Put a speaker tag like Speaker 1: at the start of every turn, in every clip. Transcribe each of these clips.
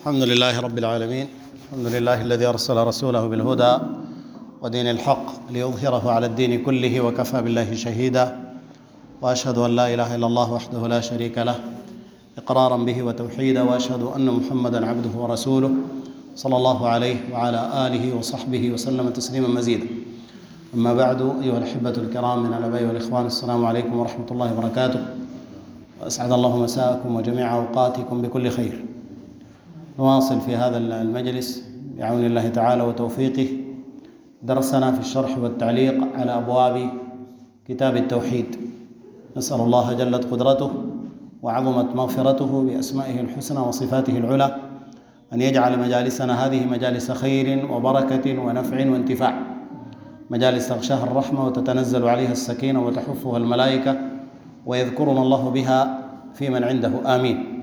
Speaker 1: الحمد لله رب العالمين. الحمد لله الذي أرسل رسوله بالهدى ودين الحق ليظهره على الدين كله وكفى بالله شهيدا، وأشهد أن لا إله إلا الله وحده لا شريك له إقرارا به وتوحيدا، وأشهد أن محمدا عبده ورسوله صلى الله عليه وعلى آله وصحبه وسلم تسليما مزيدا. أما بعد، أيها الأحبة الكرام من الآباء والإخوان، السلام عليكم ورحمة الله وبركاته، وأسعد الله مساءكم وجميع أوقاتكم بكل خير. نواصل في هذا المجلس بعون الله تعالى وتوفيقه درسنا في الشرح والتعليق على أبواب كتاب التوحيد. نسأل الله جلت قدرته وعظمت مغفرته بأسمائه الحسنى وصفاته العلى أن يجعل مجالسنا هذه مجالس خير وبركة ونفع وانتفاع، مجالس تغشاها الرحمة وتتنزل عليها السكينة وتحفها الملائكة ويذكرنا الله بها في من عنده، آمين.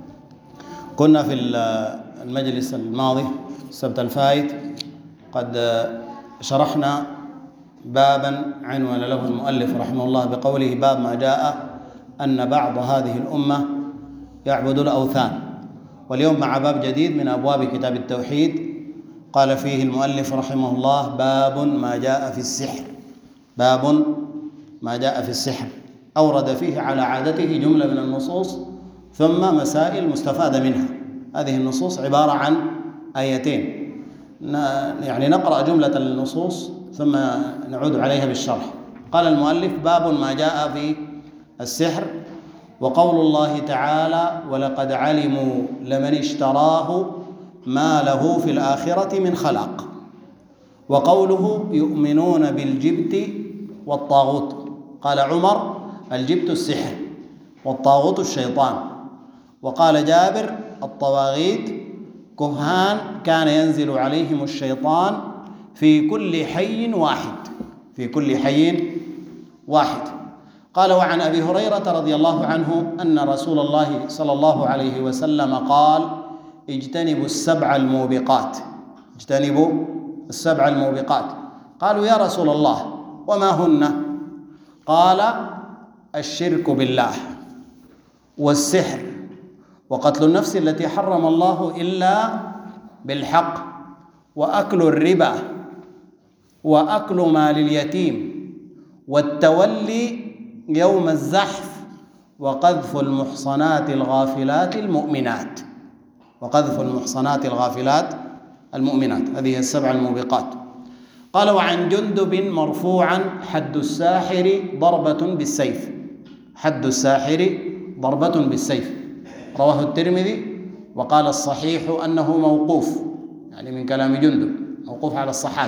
Speaker 1: كنا في المجلس الماضي السبت الفائت قد شرحنا بابا عنوان له المؤلف رحمه الله بقوله: باب ما جاء أن بعض هذه الأمة يعبد الأوثان. واليوم مع باب جديد من أبواب كتاب التوحيد، قال فيه المؤلف رحمه الله: باب ما جاء في السحر. باب ما جاء في السحر، أورد فيه على عادته جملة من النصوص ثم مسائل مستفادة منها. هذه النصوص عبارة عن آيتين، يعني نقرأ جملة النصوص ثم نعود عليها بالشرح. قال المؤلف: باب ما جاء في السحر، وقول الله تعالى: ولقد علموا لمن اشتراه ما له في الآخرة من خلاق. وقوله: يؤمنون بالجبت والطاغوت. قال عمر: الجبت السحر والطاغوت الشيطان. وقال جابر: الطواغيت كهان كان ينزل عليهم الشيطان في كل حي واحد، في كل حي واحد. قال: وعن أبي هريرة رضي الله عنه أن رسول الله صلى الله عليه وسلم قال: اجتنبوا السبع الموبقات. اجتنبوا السبع الموبقات. قالوا: يا رسول الله وما هن؟ قال: الشرك بالله، والسحر، وقتل النفس التي حرم الله إلا بالحق، وأكل الربا، وأكل مال اليتيم، والتولي يوم الزحف، وقذف المحصنات الغافلات المؤمنات. وقذف المحصنات الغافلات المؤمنات. هذه السبع الموبقات. قال: وعن جندب مرفوعا: حد الساحر ضربة بالسيف. حد الساحر ضربة بالسيف. رواه الترمذي، وقال الصحيح أنه موقوف، يعني من كلام جندب، موقوف على الصحابة.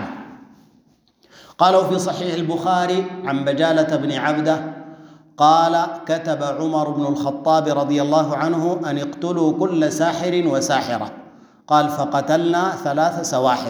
Speaker 1: قالوا في صحيح البخاري عن بجالة بن عبده قال: كتب عمر بن الخطاب رضي الله عنه أن اقتلوا كل ساحر وساحرة. قال: فقتلنا 3 سواحر.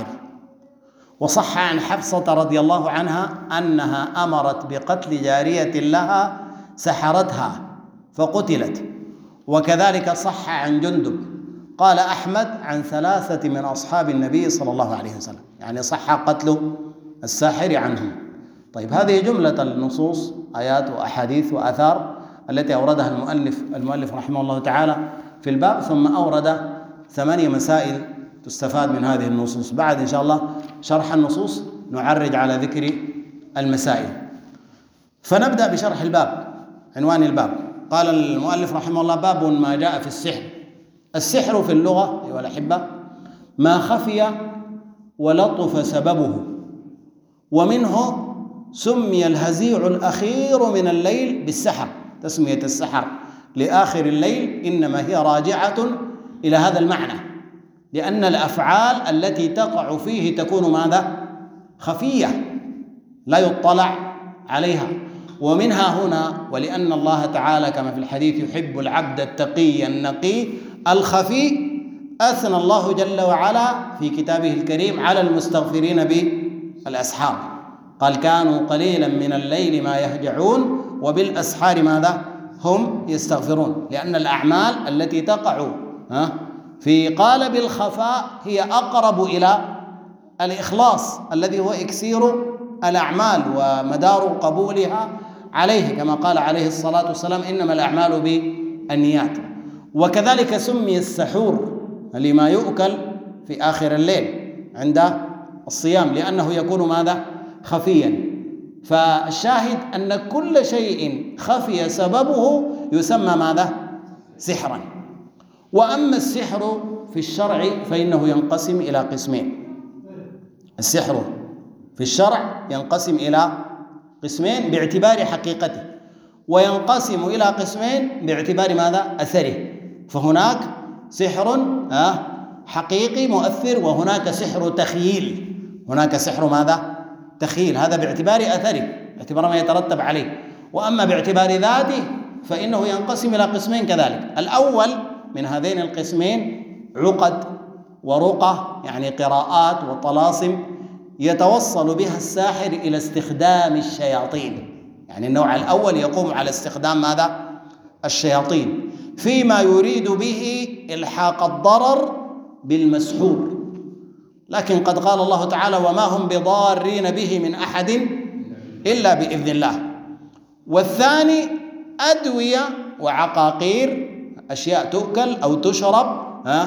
Speaker 1: وصح عن حفصة رضي الله عنها أنها أمرت بقتل جارية لها سحرتها فقتلت. وكذلك صح عن جندب. قال أحمد: عن 3 من أصحاب النبي صلى الله عليه وسلم، يعني صح قتل الساحر عنهم. طيب، هذه جملة النصوص، آيات وأحاديث وآثار التي أوردها المؤلف رحمه الله تعالى في الباب، ثم أورد 8 مسائل تستفاد من هذه النصوص. بعد إن شاء الله شرح النصوص نعرج على ذكر المسائل. فنبدأ بشرح الباب. عنوان الباب: قال المؤلف رحمه الله: باب ما جاء في السحر. السحر في اللغة أيها الأحبة ما خفي ولطف سببه، ومنه سمي الهزيع الأخير من الليل بالسحر. تسمية السحر لآخر الليل إنما هي راجعة إلى هذا المعنى، لأن الأفعال التي تقع فيه تكون ماذا؟ خفية لا يطلع عليها. ومنها هنا: ولأن الله تعالى كما في الحديث يحب العبد التقي النقي الخفي، أثنى الله جل وعلا في كتابه الكريم على المستغفرين بالأسحار. قال: كانوا قليلا من الليل ما يهجعون وبالأسحار ماذا؟ هم يستغفرون. لأن الأعمال التي تقع في قالب الخفاء هي أقرب إلى الإخلاص الذي هو إكسير الأعمال ومدار قبولها عليه، كما قال عليه الصلاة والسلام: إنما الأعمال بالنيات. وكذلك سمي السحور لما يؤكل في آخر الليل عند الصيام، لأنه يكون ماذا؟ خفيا. فالشاهد أن كل شيء خفي سببه يسمى ماذا؟ سحرا. وأما السحر في الشرع فإنه ينقسم إلى قسمين. السحر في الشرع ينقسم إلى قسمين باعتبار حقيقته، وينقسم إلى قسمين باعتبار ماذا؟ أثره. فهناك سحر حقيقي مؤثر، وهناك سحر تخييل. هناك سحر ماذا؟ تخييل، هذا باعتبار أثره، باعتبار ما يترتب عليه. وأما باعتبار ذاته فإنه ينقسم إلى قسمين كذلك. الأول من هذين القسمين عقد ورقى، يعني قراءات وطلاسم يتوصل بها الساحر إلى استخدام الشياطين. يعني النوع الأول يقوم على استخدام ماذا؟ الشياطين فيما يريد به إلحاق الضرر بالمسحور. لكن قد قال الله تعالى: وما هم بضارين به من أحد إلا بإذن الله. والثاني أدوية وعقاقير، أشياء تؤكل أو تشرب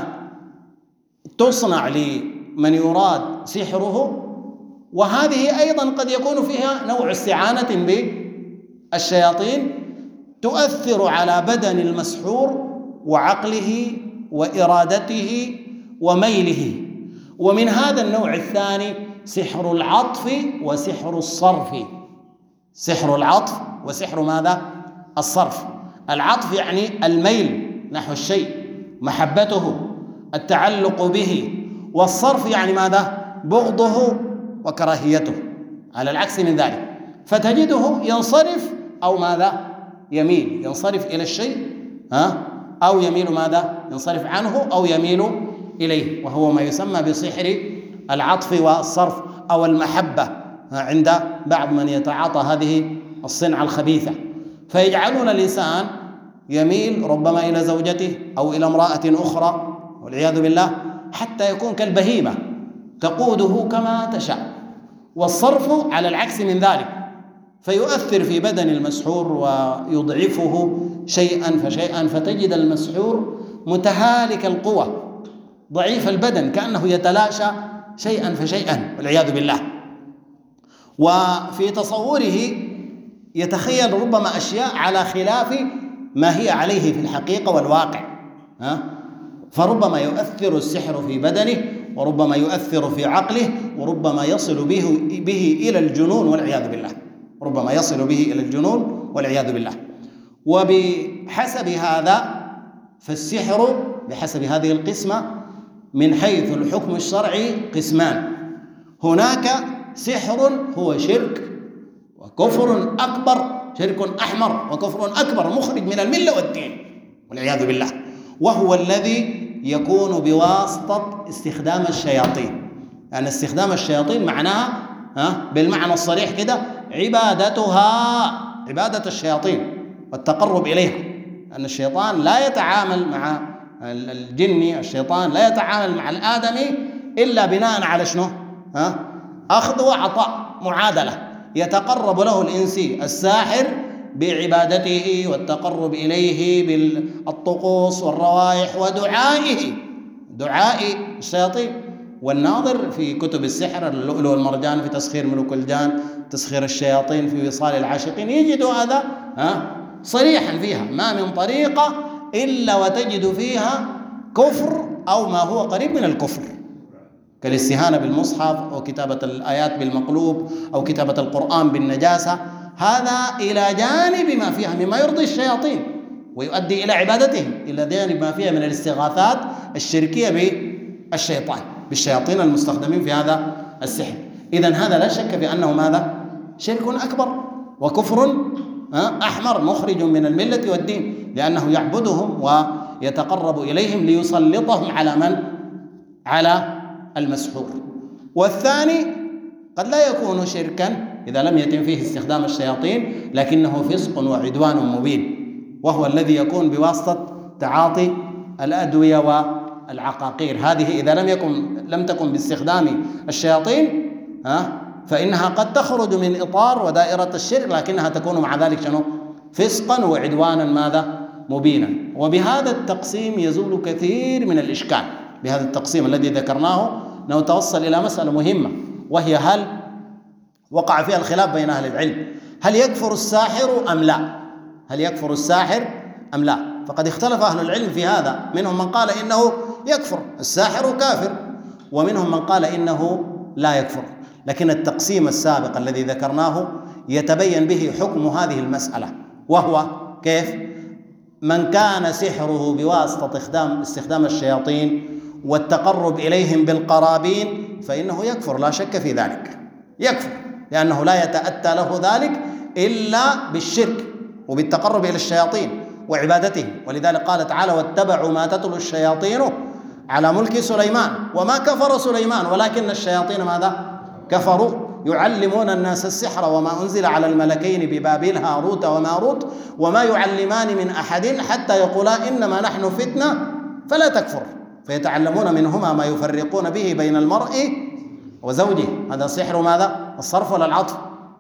Speaker 1: تصنع لمن يراد سحره، وهذه أيضا قد يكون فيها نوع استعانة بالشياطين تؤثر على بدن المسحور وعقله وإرادته وميله. ومن هذا النوع الثاني سحر العطف وسحر الصرف. سحر العطف وسحر ماذا؟ الصرف. العطف يعني الميل نحو الشيء، محبته، التعلق به. والصرف يعني ماذا؟ بغضه وكراهيته، على العكس من ذلك. فتجده ينصرف أو ماذا؟ يميل، ينصرف إلى الشيء أو يميل ماذا؟ ينصرف عنه أو يميل إليه، وهو ما يسمى بسحر العطف والصرف أو المحبة عند بعض من يتعاطى هذه الصنعة الخبيثة. فيجعلون الإنسان يميل ربما إلى زوجته أو إلى امرأة أخرى والعياذ بالله، حتى يكون كالبهيمة تقوده كما تشاء. والصرف على العكس من ذلك، فيؤثر في بدن المسحور ويضعفه شيئا فشيئا، فتجد المسحور متهالك القوة ضعيف البدن، كأنه يتلاشى شيئا فشيئا والعياذ بالله. وفي تصوره يتخيل ربما أشياء على خلاف ما هي عليه في الحقيقة والواقع. فربما يؤثر السحر في بدنه، وربما يؤثر في عقله، وربما يصل به إلى الجنون والعياذ بالله. ربما يصل به إلى الجنون والعياذ بالله. وبحسب هذا فالسحر بحسب هذه القسمة من حيث الحكم الشرعي قسمان. هناك سحر هو شرك وكفر أكبر، شرك أحمر وكفر أكبر مخرج من الملة والدين والعياذ بالله، وهو الذي يكون بواسطة استخدام الشياطين. يعني استخدام الشياطين معناها بالمعنى الصريح كده عبادة الشياطين والتقرب إليها. أن الشيطان لا يتعامل مع الجن، الشيطان لا يتعامل مع الآدمي إلا بناء على شنو؟ أخذ وعطاء، معادلة. يتقرب له الإنسي الساحر بعبادته والتقرب إليه بالطقوس والروائح ودعائه، دعاء الشياطين. والناظر في كتب السحر اللؤلؤ والمرجان في تسخير ملوك الجان، تسخير الشياطين في وصال العاشقين، يجد هذا صريحا فيها، ما من طريقة إلا وتجد فيها كفر أو ما هو قريب من الكفر، كالاستهانة بالمصحف أو كتابة الآيات بالمقلوب أو كتابة القرآن بالنجاسة. هذا إلى جانب ما فيها مما يرضي الشياطين ويؤدي إلى عبادتهم، إلى جانب ما فيها من الاستغاثات الشركية بالشياطين المستخدمين في هذا السحر. إذن هذا لا شك بأنه ماذا؟ شرك أكبر وكفر أحمر مخرج من الملة والدين، لأنه يعبدهم ويتقرب إليهم ليسلطهم على من؟ على المسحور. والثاني قد لا يكون شركا إذا لم يتم فيه استخدام الشياطين، لكنه فسق وعدوان مبين، وهو الذي يكون بواسطة تعاطي الأدوية والعقاقير. هذه إذا لم تكن باستخدام الشياطين فإنها قد تخرج من إطار ودائرة الشرك، لكنها تكون مع ذلك شنو؟ فسقا وعدوانا ماذا؟ مبينا. وبهذا التقسيم يزول كثير من الإشكال بهذا التقسيم الذي ذكرناه نتوصل إلى مسألة مهمة، وهي هل وقع فيها الخلاف بين أهل العلم، هل يكفر الساحر أم لا؟ هل يكفر الساحر أم لا؟ فقد اختلف أهل العلم في هذا، منهم من قال إنه يكفر الساحر كافر، ومنهم من قال إنه لا يكفر. لكن التقسيم السابق الذي ذكرناه يتبين به حكم هذه المسألة، وهو كيف؟ من كان سحره بواسطة استخدام الشياطين والتقرب إليهم بالقرابين فإنه يكفر لا شك في ذلك، يكفر، لأنه لا يتأتى له ذلك إلا بالشرك وبالتقرب إلى الشياطين وعبادتهم. ولذلك قال تعالى: واتبعوا ما تتلو الشياطين على ملك سليمان وما كفر سليمان ولكن الشياطين ماذا؟ كفروا يعلمون الناس السحر وما أنزل على الملكين ببابل هاروت وماروت وما يعلمان من أحد حتى يقولا إنما نحن فتنة فلا تكفر، فيتعلمون منهما ما يفرقون به بين المرء وزوجه. هذا سحر ماذا؟ الصرف ولا العطف؟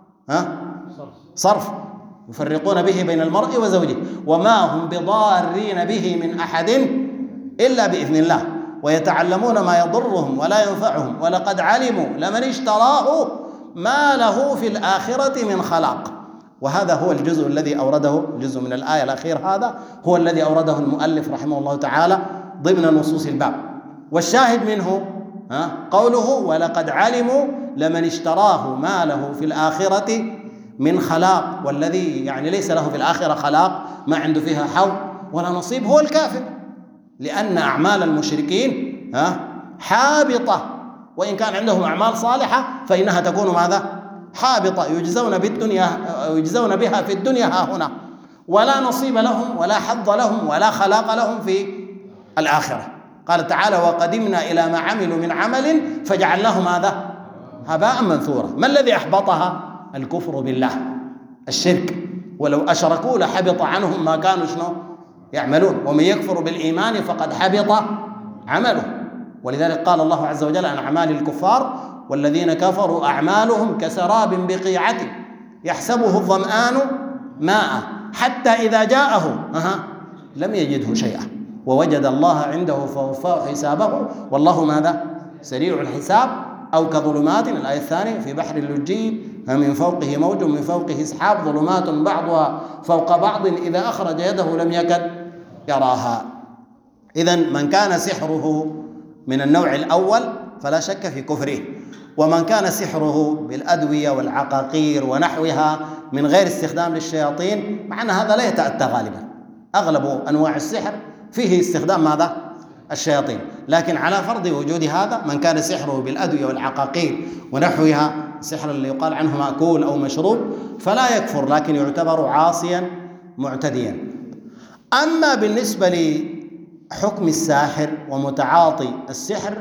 Speaker 1: صرف. يفرقون به بين المرء وزوجه وما هم بضارين به من أحد إلا بإذن الله، ويتعلمون ما يضرهم ولا ينفعهم ولقد علموا لمن اشتراه ما له في الآخرة من خلاق. وهذا هو الجزء الذي أورده، جزء من الآية الأخير هذا هو الذي أورده المؤلف رحمه الله تعالى ضمن نصوص الباب. والشاهد منه قوله: ولقد علموا لمن اشتراه ما له في الآخرة من خلاق. والذي يعني ليس له في الآخرة خلاق، ما عنده فيها حظ ولا نصيب، هو الكافر، لأن أعمال المشركين حابطة، وإن كان عندهم أعمال صالحة فإنها تكون ماذا؟ حابطة، يجزون بها في الدنيا ها هنا، ولا نصيب لهم ولا حظ لهم ولا خلاق لهم في الآخرة. قال تعالى: وقدمنا إلى ما عملوا من عمل فجعلناه ماذا؟ هباء منثورا. ما الذي أحبطها؟ الكفر بالله، الشرك، ولو أشركوا لحبط عنهم ما كانوا يعملون، ومن يكفر بالإيمان فقد حبط عمله. ولذلك قال الله عز وجل عن أعمال الكفار: والذين كفروا أعمالهم كسراب بقيعة يحسبه الظمآن ماء حتى إذا جاءه لم يجده شيئا ووجد الله عنده فوفاه حسابه والله ماذا؟ سريع الحساب. أو كظلمات، الآية الثانية: في بحر اللجي من فوقه موج من فوقه سحاب ظلمات بعضها فوق بعض إذا أخرج يده لم يكد يراها. إذن من كان سحره من النوع الأول فلا شك في كفره، ومن كان سحره بالأدوية والعقاقير ونحوها من غير استخدام للشياطين، مع أن هذا لا يتأتى غالبا، أغلب أنواع السحر فيه استخدام ماذا؟ الشياطين. لكن على فرض وجود هذا، من كان سحره بالأدوية والعقاقير ونحوها، السحر اللي يقال عنه مأكول أو مشروب، فلا يكفر، لكن يعتبر عاصيا معتديا. أما بالنسبة لحكم الساحر ومتعاطي السحر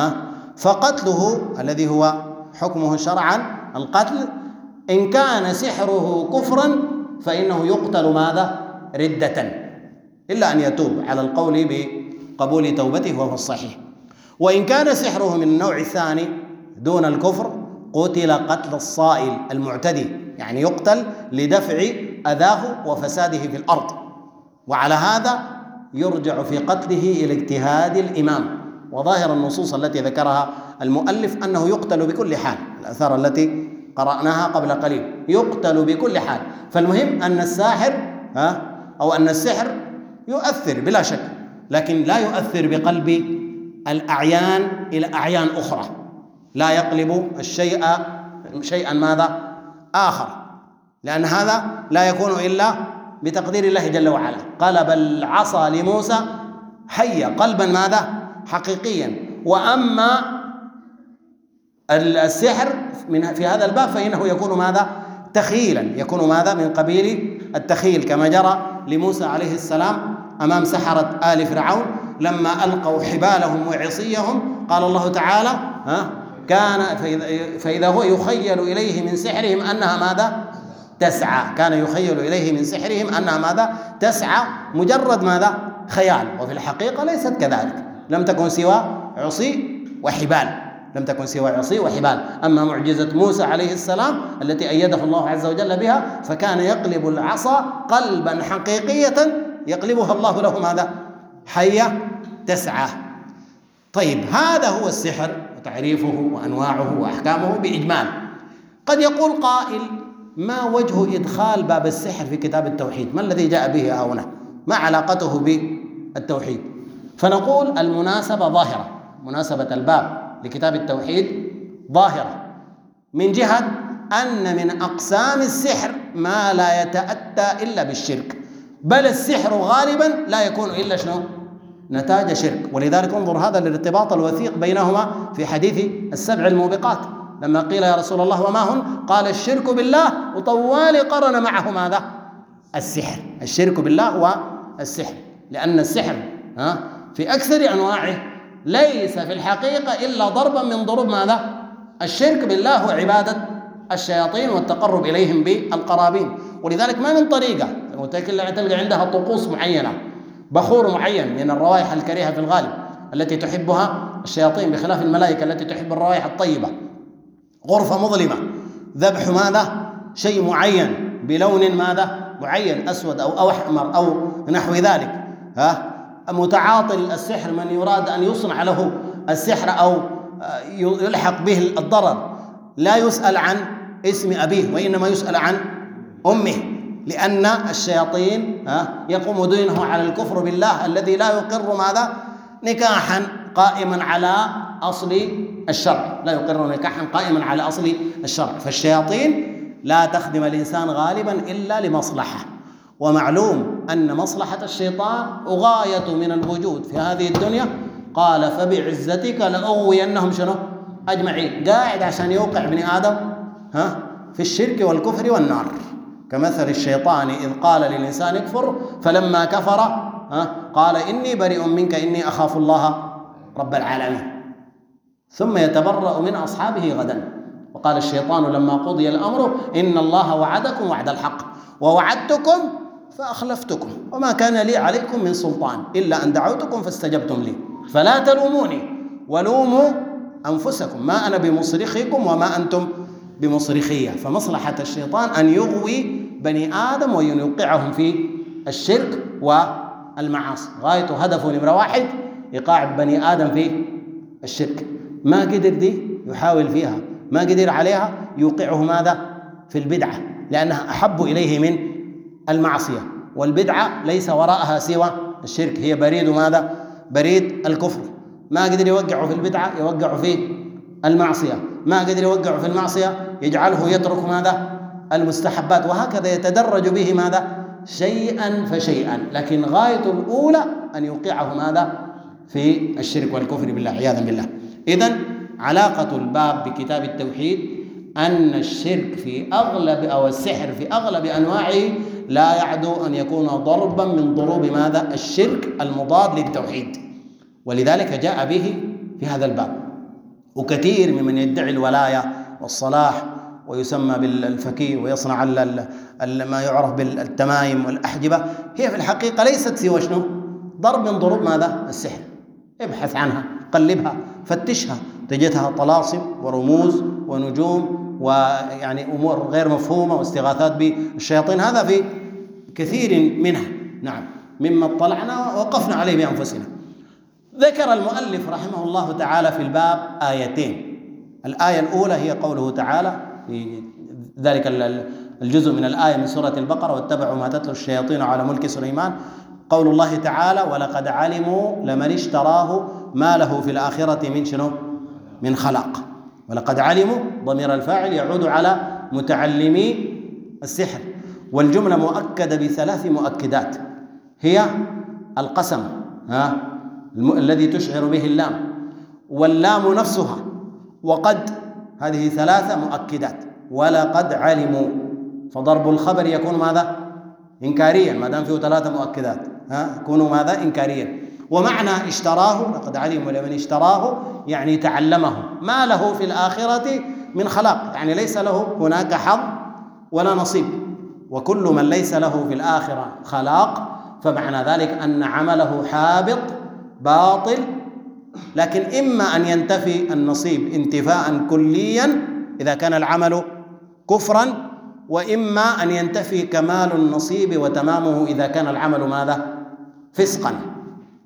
Speaker 1: فقتله الذي هو حكمه شرعا القتل، إن كان سحره كفرا فإنه يقتل ماذا؟ ردة، إلا أن يتوب على القول بقبول توبته وهو الصحيح. وإن كان سحره من النوع الثاني دون الكفر قتل قتل الصائل المعتدي، يعني يقتل لدفع أذاه وفساده في الأرض. وعلى هذا يرجع في قتله إلى اجتهاد الإمام، وظاهر النصوص التي ذكرها المؤلف أنه يقتل بكل حال، الآثار التي قرأناها قبل قليل، يقتل بكل حال. فالمهم أن الساحر أو أن السحر يؤثر بلا شك، لكن لا يؤثر بقلب الأعيان إلى أعيان أخرى، لا يقلب الشيء شيئا ماذا؟ آخر، لأن هذا لا يكون إلا بتقدير الله جل وعلا. قلب العصا لموسى حيا قلبا ماذا؟ حقيقيا. وأما السحر في هذا الباب فإنه يكون ماذا؟ تخيلا، يكون ماذا؟ من قبيل التخيل، كما جرى لموسى عليه السلام أمام سحرة آل فرعون لما ألقوا حبالهم وعصيهم، قال الله تعالى فإذا هو يخيل إليه من سحرهم أنها ماذا؟ تسعى. كان يخيل إليه من سحرهم أنها ماذا؟ تسعى، مجرد ماذا؟ خيال، وفي الحقيقة ليست كذلك، لم تكن سوى عصي وحبال، لم تكن سوى عصي وحبال. أما معجزة موسى عليه السلام التي أيده الله عز وجل بها، فكان يقلب العصا قلبا حقيقية يقلبها الله له ماذا؟ حية تسعى. طيب، هذا هو السحر وتعريفه وأنواعه وأحكامه بإجمال. قد يقول قائل: ما وجه إدخال باب السحر في كتاب التوحيد؟ ما الذي جاء به هنا؟ ما علاقته بالتوحيد؟ فنقول المناسبة ظاهرة، مناسبة الباب لكتاب التوحيد ظاهرة، من جهة أن من أقسام السحر ما لا يتأتى إلا بالشرك، بل السحر غالبا لا يكون إلا شنو؟ نتاج شرك. ولذلك انظر هذا الارتباط الوثيق بينهما في حديث السبع الموبقات، لما قيل يا رسول الله وما هن؟ قال: الشرك بالله، وطوال قرن معه ماذا؟ السحر. الشرك بالله والسحر، لأن السحر في أكثر أنواعه ليس في الحقيقة إلا ضربا من ضروب ماذا؟ الشرك بالله وعبادة الشياطين والتقرب إليهم بالقرابين. ولذلك ما من طريقة تلقى عندها طقوس معينة، بخور معين من الروائح الكريهة في الغالب التي تحبها الشياطين، بخلاف الملائكة التي تحب الروائح الطيبة. غرفة مظلمة، ذبح ماذا؟ شيء معين بلون ماذا؟ معين، أسود أو أحمر أو نحو ذلك. متعاطي السحر من يراد أن يصنع له السحر أو يلحق به الضرر لا يسأل عن اسم أبيه، وإنما يسأل عن أمه، لأن الشياطين يقوم دينه على الكفر بالله الذي لا يقر ماذا؟ نكاحا قائما على أصل الشرع، لا يقر نكاحا قائما على أصل الشرع. فالشياطين لا تخدم الإنسان غالبا إلا لمصلحة، ومعلوم أن مصلحة الشيطان غاية من الوجود في هذه الدنيا. قال: فبعزتك لأغوينهم شنو؟ أجمعين. قاعد عشان يوقع ابن آدم في الشرك والكفر والنار، كمثل الشيطان إذ قال للإنسان اكفر فلما كفر قال: إني بريء منك إني أخاف الله رب العالمين، ثم يتبرأ من أصحابه غدا. وقال الشيطان لما قضي الأمر: إن الله وعدكم وعد الحق ووعدتكم فأخلفتكم وما كان لي عليكم من سلطان إلا أن دعوتكم فاستجبتم لي فلا تلوموني ولوموا أنفسكم ما أنا بمصرخكم وما أنتم بمصرخية. فمصلحة الشيطان أن يغوي بني آدم ويوقعهم في الشرك والمعاصي، غايته هدفه نمرة واحد إيقاع بني آدم في الشرك. ما قدر دي يحاول فيها، ما قدر عليها يوقعه ماذا؟ في البدعة، لأنها أحب إليه من المعصية، والبدعة ليس وراءها سوى الشرك، هي بريد ماذا؟ بريد الكفر. ما قدر يوقعه في البدعة يوقعه في المعصية، ما قدر يوقعه في المعصية يجعله يترك ماذا؟ المستحبات، وهكذا يتدرج به ماذا؟ شيئا فشيئا، لكن غاية الأولى أن يوقعه ماذا؟ في الشرك والكفر بالله عياذا بالله. إذن علاقة الباب بكتاب التوحيد أن الشرك في أغلب أو السحر في أغلب أنواعه لا يعدو أن يكون ضربا من ضروب ماذا؟ الشرك المضاد للتوحيد، ولذلك جاء به في هذا الباب. وكثير ممن يدعي الولاية والصلاح ويسمى بالفقيه ويصنع ما يعرف بالتمايم والأحجبة، هي في الحقيقة ليست سوى شنو؟ ضرب من ضروب ماذا؟ السحر. ابحث عنها، قلبها، فتشها، تجدها طلاسم ورموز ونجوم ويعني أمور غير مفهومة واستغاثات بالشياطين، هذا في كثير منها. نعم، مما اطلعنا ووقفنا عليه بأنفسنا. ذكر المؤلف رحمه الله تعالى في الباب آيتين. الآية الأولى هي قوله تعالى في ذلك الجزء من الآية من سورة البقرة: واتبعوا ما تتلو الشياطين على ملك سليمان. قول الله تعالى: ولقد علموا لمن اشتراه ما له في الآخرة من شنو؟ من خلاق. ولقد علموا ضمير الفاعل يعود على متعلمي السحر، والجملة مؤكدة بثلاث مؤكدات، هي القسم الذي تشعر به اللام، واللام نفسها، وقد، هذه ثلاثة مؤكدات. ولقد علموا، فضرب الخبر يكون ماذا؟ إنكاريا، ما دام فيه ثلاثة مؤكدات يكون ماذا؟ إنكاريا. ومعنى اشتراه، لقد علموا لمن اشتراه، يعني تعلمه، ما له في الآخرة من خلاق، يعني ليس له هناك حظ ولا نصيب. وكل من ليس له في الآخرة خلاق فمعنى ذلك أن عمله حابط باطل، لكن إما أن ينتفي النصيب انتفاء كليا إذا كان العمل كفرا، وإما أن ينتفي كمال النصيب وتمامه إذا كان العمل ماذا؟ فسقا.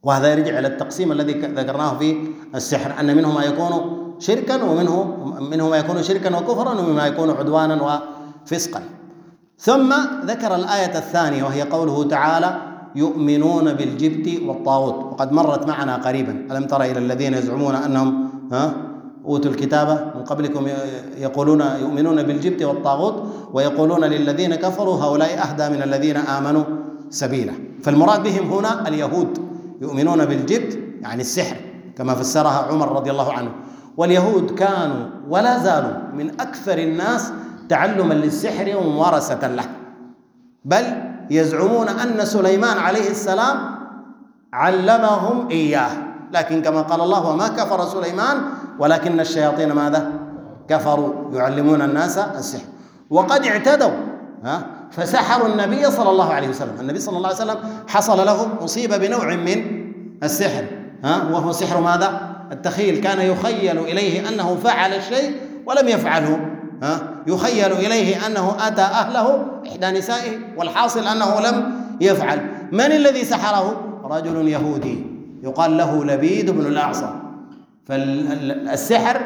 Speaker 1: وهذا يرجع إلى التقسيم الذي ذكرناه في السحر، أن منه ما يكون شركا ومنه ما يكون شركا وكفرا ومنه ما يكون عدوانا وفسقا. ثم ذكر الآية الثانية وهي قوله تعالى يؤمنون بالجبت والطاغوت، وقد مرت معنا قريبا. ألم تر إلى الذين يزعمون أنهم أوتوا الكتاب من قبلكم يقولون يؤمنون بالجبت والطاغوت ويقولون للذين كفروا هؤلاء أهدى من الذين آمنوا سبيلا. فالمراد بهم هنا اليهود، يؤمنون بالجبت يعني السحر كما فسرها عمر رضي الله عنه. واليهود كانوا ولا زالوا من أكثر الناس تعلما للسحر وممارسة له، بل يزعمون أن سليمان عليه السلام علمهم إياه، لكن كما قال الله وما كفر سليمان ولكن الشياطين ماذا؟ كفروا يعلمون الناس السحر. وقد اعتدوا فسحروا النبي صلى الله عليه وسلم. النبي صلى الله عليه وسلم حصل له أصيب بنوع من السحر، وهو سحر ماذا؟ التخيل. كان يخيل إليه أنه فعل الشيء ولم يفعله، يخيل إليه أنه أتى أهله إحدى نسائه والحاصل أنه لم يفعل. من الذي سحره؟ رجل يهودي يقال له لبيد بن الأعصم. فالسحر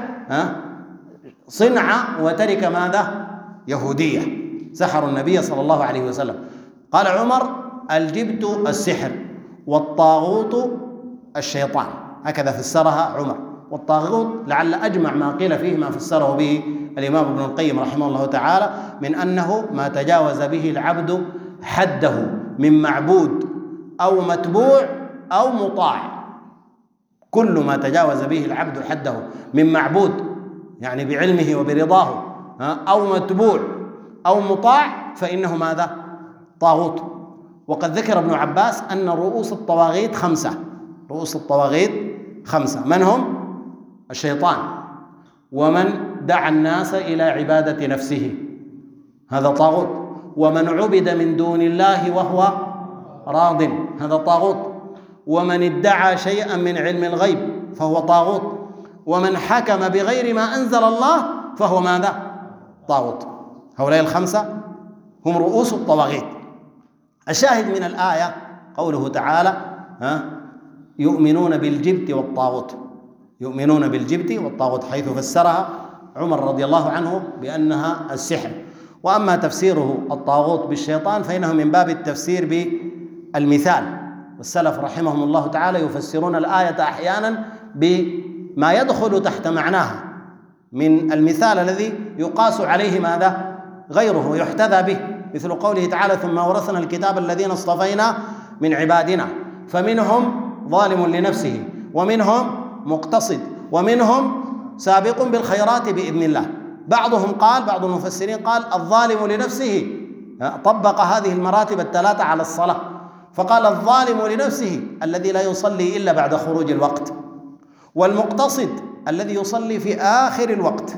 Speaker 1: صنعة وترك ماذا؟ يهودية. سحر النبي صلى الله عليه وسلم. قال عمر الجبت السحر والطاغوت الشيطان، هكذا فسرها عمر. والطاغوت لعل أجمع ما قيل فيه ما فسره به الإمام ابن القيم رحمه الله تعالى، من أنه ما تجاوز به العبد حده من معبود أو متبوع أو مطاع. كل ما تجاوز به العبد حده من معبود يعني بعلمه وبرضاه أو متبوع أو مطاع فإنه ماذا؟ طاغوت. وقد ذكر ابن عباس أن رؤوس الطواغيت 5. رؤوس الطواغيت 5 من هم؟ الشيطان، ومن دعا الناس إلى عبادة نفسه هذا طاغوت، ومن عبد من دون الله وهو راض هذا طاغوت، ومن ادعى شيئا من علم الغيب فهو طاغوت، ومن حكم بغير ما أنزل الله فهو ماذا؟ طاغوت. هؤلاء 5 هم رؤوس الطواغيت. الشاهد من الآية قوله تعالى يؤمنون بالجبت والطاغوت، يؤمنون بالجبت والطاغوت، حيث فسرها عمر رضي الله عنه بأنها السحر. وأما تفسيره الطاغوت بالشيطان فإنه من باب التفسير بالمثال، والسلف رحمهم الله تعالى يفسرون الآية أحيانا بما يدخل تحت معناها من المثال الذي يقاس عليه ماذا؟ غيره ويحتذى به، مثل قوله تعالى ثم ورثنا الكتاب الذين اصطفينا من عبادنا فمنهم ظالم لنفسه ومنهم مقتصد ومنهم سابق بالخيرات بإذن الله. بعضهم قال، بعض المفسرين قال الظالم لنفسه، طبق هذه المراتب 3 على الصلاة، فقال الظالم لنفسه الذي لا يصلي إلا بعد خروج الوقت، والمقتصد الذي يصلي في آخر الوقت،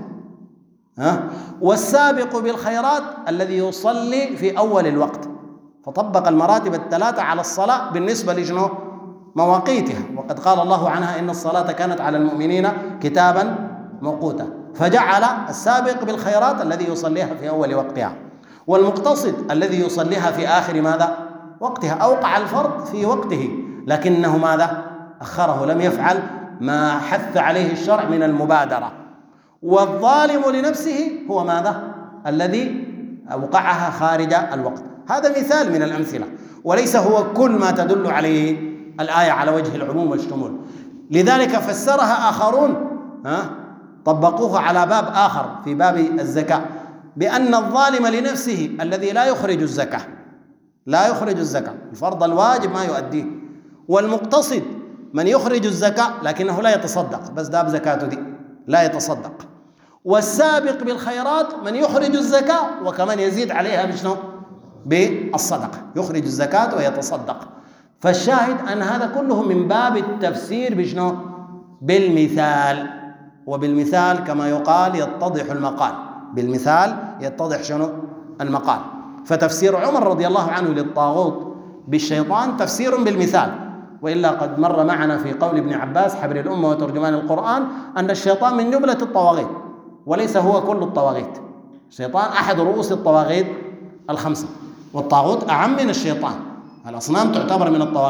Speaker 1: والسابق بالخيرات الذي يصلي في أول الوقت. فطبق المراتب 3 على الصلاة بالنسبة لجنو مواقيتها، وقد قال الله عنها إن الصلاة كانت على المؤمنين كتابا موقوتا، فجعل السابق بالخيرات الذي يصليها في أول وقتها، والمقتصد الذي يصليها في آخر ماذا؟ وقتها. أوقع الفرض في وقته لكنه ماذا؟ أخره، لم يفعل ما حث عليه الشرع من المبادرة. والظالم لنفسه هو ماذا؟ الذي أوقعها خارج الوقت. هذا مثال من الأمثلة، وليس هو كل ما تدل عليه الآية على وجه العموم والشمول. لذلك فسرها آخرون طبقوه على باب آخر في باب الزكاة، بأن الظالم لنفسه الذي لا يخرج الزكاة، لا يخرج الزكاة الفرض الواجب ما يؤديه، والمقتصد من يخرج الزكاة لكنه لا يتصدق، بس داب زكاته دي لا يتصدق، والسابق بالخيرات من يخرج الزكاة وكمان يزيد عليها بشنو؟ بالصدقة، يخرج الزكاة ويتصدق. فالشاهد أن هذا كله من باب التفسير بشنو؟ بالمثال، وبالمثال كما يقال يتضح المقال، بالمثال يتضح شنو؟ المقال. فتفسير عمر رضي الله عنه للطاغوت بالشيطان تفسير بالمثال، وإلا قد مر معنا في قول ابن عباس حبر الأمة وترجمان القرآن أن الشيطان من جملة الطواغيت وليس هو كل الطواغيت. الشيطان أحد رؤوس الطواغيت 5، والطاغوت أعم من الشيطان. الأصنام تعتبر من الطواغيت،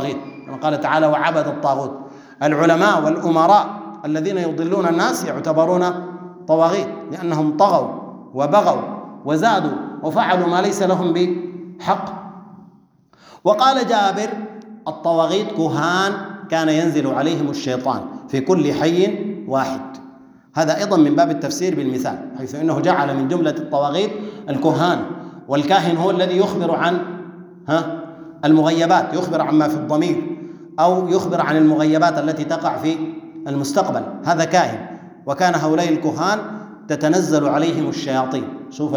Speaker 1: كما قال تعالى وعبد الطاغوت. العلماء والأمراء الذين يضلون الناس يعتبرون طواغيت، لأنهم طغوا وبغوا وزادوا وفعلوا ما ليس لهم بحق. وقال جابر الطواغيت كهان كان ينزل عليهم الشيطان في كل حي واحد. هذا أيضا من باب التفسير بالمثال، حيث أنه جعل من جملة الطواغيت الكهان، والكاهن هو الذي يخبر عن المغيبات، يخبر عما في الضمير أو يخبر عن المغيبات التي تقع في المستقبل، هذا كاهن. وكان هؤلاء الكهان تتنزل عليهم الشياطين. شوف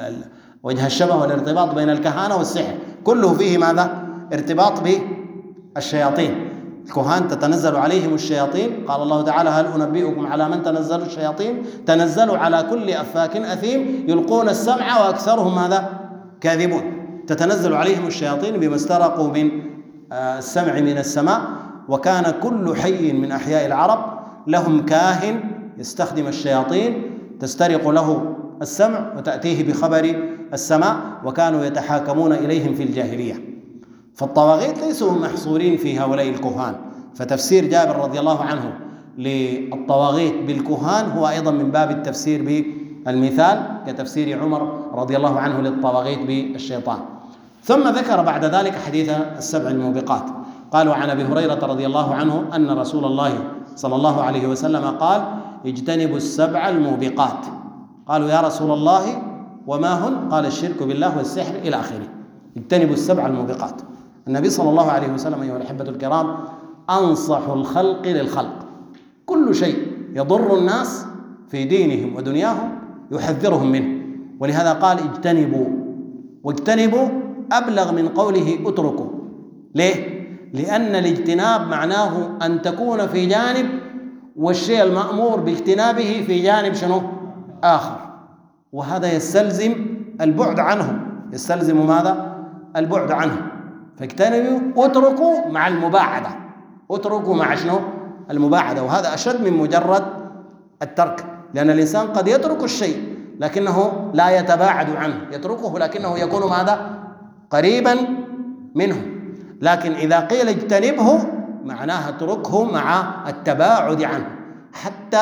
Speaker 1: وجه الشبه والارتباط بين الكهانة والسحر، كله فيه ماذا؟ ارتباط بالشياطين. الكهان تتنزل عليهم الشياطين، قال الله تعالى هل أنبئكم على من تنزل الشياطين؟ تنزل على كل أفاك أثيم يلقون السمع وأكثرهم ماذا؟ كاذبون. تتنزل عليهم الشياطين بما استرقوا من السمع من السماء. وكان كل حي من أحياء العرب لهم كاهن يستخدم الشياطين تسترق له السمع وتأتيه بخبر السماء، وكانوا يتحاكمون إليهم في الجاهلية. فالطواغيت ليسوا محصورين في هؤلاء الكهان، فتفسير جابر رضي الله عنه للطواغيت بالكهان هو أيضا من باب التفسير بالمثال، كتفسير عمر رضي الله عنه للطواغيت بالشيطان. ثم ذكر بعد ذلك حديث السبع الموبقات. قالوا عن أبي هريرة رضي الله عنه أن رسول الله صلى الله عليه وسلم قال اجتنبوا السبع الموبقات. قالوا يا رسول الله وما هن؟ قال الشرك بالله والسحر إلى آخره. اجتنبوا السبع الموبقات. النبي صلى الله عليه وسلم أيها الأحبة الكرام أنصح الخلق للخلق، كل شيء يضر الناس في دينهم ودنياهم يحذرهم منه، ولهذا قال اجتنبوا. واجتنبوا أبلغ من قوله اتركوا. ليه؟ لأن الاجتناب معناه أن تكون في جانب والشيء المأمور باجتنابه في جانب شنو؟ آخر، وهذا يستلزم البعد عنه، يستلزم ماذا؟ البعد عنه. فاجتنبوا اتركوا مع المباعدة، اتركوا مع شنو؟ المباعدة. وهذا أشد من مجرد الترك، لأن الإنسان قد يترك الشيء لكنه لا يتباعد عنه، يتركه لكنه يكون ماذا؟ قريبا منه. لكن إذا قيل اجتنبه معناها اتركه مع التباعد عنه، حتى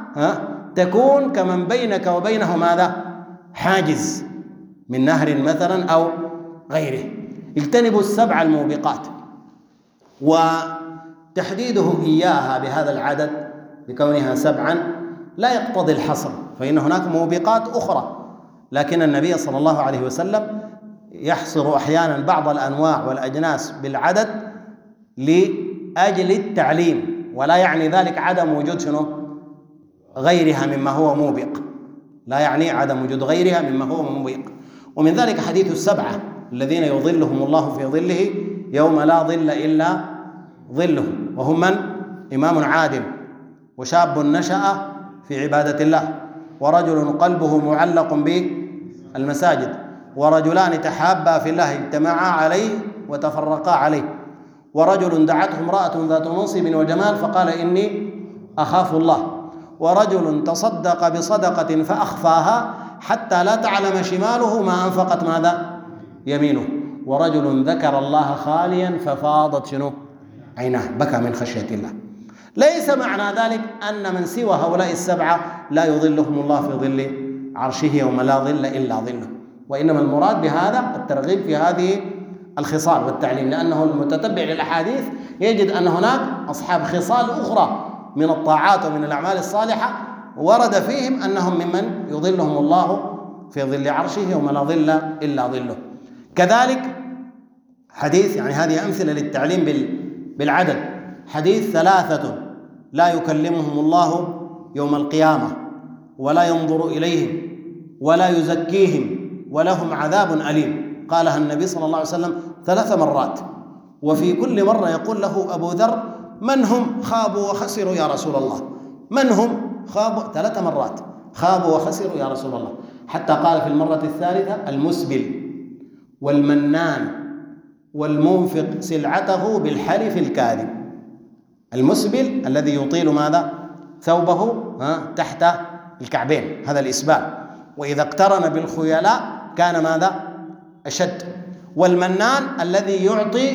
Speaker 1: تكون كمن بينك وبينه ماذا؟ حاجز من نهر مثلا أو غيره. اجتنبوا السبع الموبقات. وتحديده إياها بهذا العدد بكونها سبعا لا يقتضي الحصر، فإن هناك موبقات أخرى، لكن النبي صلى الله عليه وسلم يحصر أحيانا بعض الأنواع والأجناس بالعدد لأجل التعليم، ولا يعني ذلك عدم وجود شنو؟ غيرها مما هو موبق، لا يعني عدم وجود غيرها مما هو موبق. ومن ذلك حديث السبعة الذين يظلهم الله في ظله يوم لا ظل إلا ظله، وهم من؟ إمام عادل، وشاب نشأ في عبادة الله، ورجل قلبه معلق بالمساجد، ورجلان تحابا في الله اجتمعا عليه وتفرقا عليه، ورجل دعته امرأة ذات منصب وجمال فقال إني أخاف الله، ورجل تصدق بصدقة فأخفاها حتى لا تعلم شماله ما أنفقت ماذا؟ يمينه، ورجل ذكر الله خاليا ففاضت شنو؟ عيناه، بكى من خشية الله. ليس معنى ذلك أن من سوى هؤلاء السبعة لا يظلهم الله في ظل عرشه يوم لا ظل إلا ظله، وإنما المراد بهذا الترغيب في هذه الخصال والتعليم، لأنه المتتبع للأحاديث يجد أن هناك أصحاب خصال أخرى من الطاعات ومن الأعمال الصالحة ورد فيهم أنهم ممن يظلهم الله في ظل عرشه يوم لا ظل إلا ظله. كذلك حديث، يعني هذه أمثلة للتعليم بالعدد، حديث ثلاثة لا يكلمهم الله يوم القيامة ولا ينظر إليهم ولا يزكيهم ولهم عذاب أليم، قالها النبي صلى الله عليه وسلم 3 مرات، وفي كل مرة يقول له أبو ذر من هم؟ خابوا وخسروا يا رسول الله. من هم؟ خابوا 3 مرات، خابوا وخسروا يا رسول الله، حتى قال في المرة الثالثة المسبل والمنان والمنفق سلعته بالحلف الكاذب. المسبل الذي يطيل ماذا؟ ثوبه تحت الكعبين، هذا الإسبال، وإذا اقترن بالخيلاء كان ماذا؟ أشد. والمنان الذي يعطي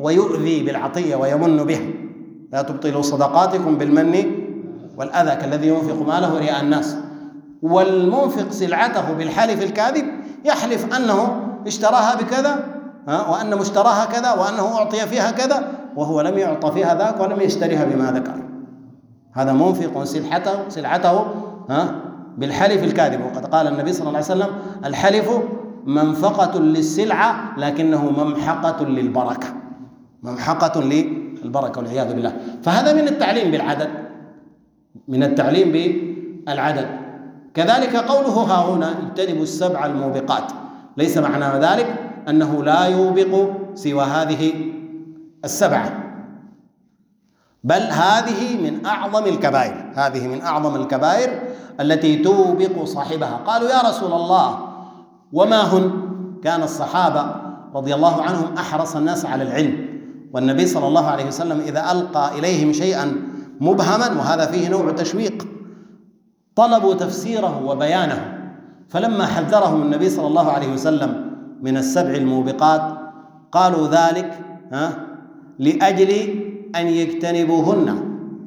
Speaker 1: ويؤذي بالعطية ويمن بها. لا تبطلوا صدقاتكم بالمن والأذى كالذي ينفق ماله رئاء الناس. والمنفق سلعته بالحلف الكاذب يحلف أنه اشتراها بكذا وأن مشتراها كذا وأنه أعطي فيها كذا وهو لم يعطى فيها ذاك ولم يشتريها بما ذكر. هذا منفق سلعته بالحلف الكاذب. وقد قال النبي صلى الله عليه وسلم: الحلف منفقة للسلعة لكنه ممحقة للبركة، ممحقة للبركة والعياذ بالله. فهذا من التعليم بالعدد، من التعليم بالعدد. كذلك قوله ها هنا: اجتنبوا السبع الموبقات، ليس معنى ذلك أنه لا يوبق سوى هذه السبعة، بل هذه من أعظم الكبائر، هذه من أعظم الكبائر التي توبق صاحبها. قالوا: يا رسول الله وما هن؟ كان الصحابة رضي الله عنهم أحرص الناس على العلم، والنبي صلى الله عليه وسلم إذا ألقى إليهم شيئا مبهما، وهذا فيه نوع تشويق، طلبوا تفسيره وبيانه. فلما حذرهم النبي صلى الله عليه وسلم من السبع الموبقات قالوا ذلك لأجل أن يجتنبوهن،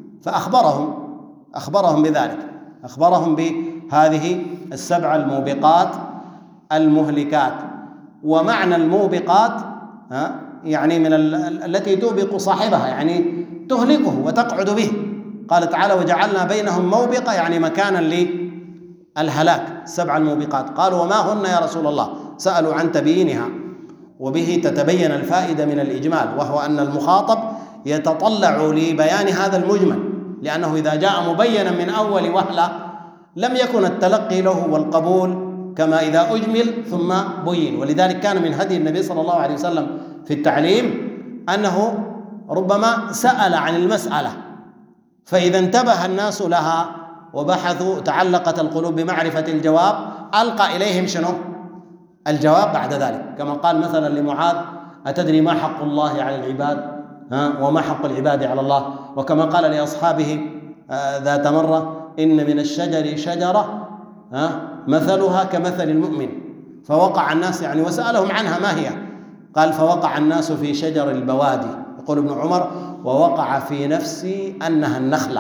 Speaker 1: فأخبرهم بذلك، أخبرهم بهذه السبع الموبقات المهلكات. ومعنى الموبقات يعني من التي توبق صاحبها، يعني تهلكه وتقعد به. قال تعالى: وجعلنا بينهم موبقة، يعني مكانا للهلاك. السبع الموبقات. قالوا: وما هن يا رسول الله؟ سألوا عن تبيينها، وبه تتبين الفائدة من الإجمال، وهو أن المخاطب يتطلع لبيان هذا المجمل، لأنه إذا جاء مبينا من أول وهلة لم يكن التلقي له والقبول كما إذا أجمل ثم بين. ولذلك كان من هدي النبي صلى الله عليه وسلم في التعليم أنه ربما سأل عن المسألة، فإذا انتبه الناس لها وبحثوا تعلقت القلوب بمعرفة الجواب، ألقى إليهم شنو؟ الجواب بعد ذلك. كما قال مثلا لمعاذ: أتدري ما حق الله على العباد وما حق العباد على الله؟ وكما قال لأصحابه ذات مرة: إن من الشجر شجرة مثلها كمثل المؤمن. فوقع الناس يعني وسألهم عنها ما هي؟ قال: فوقع الناس في شجر البوادي. يقول ابن عمر: ووقع في نفسي أنها النخلة،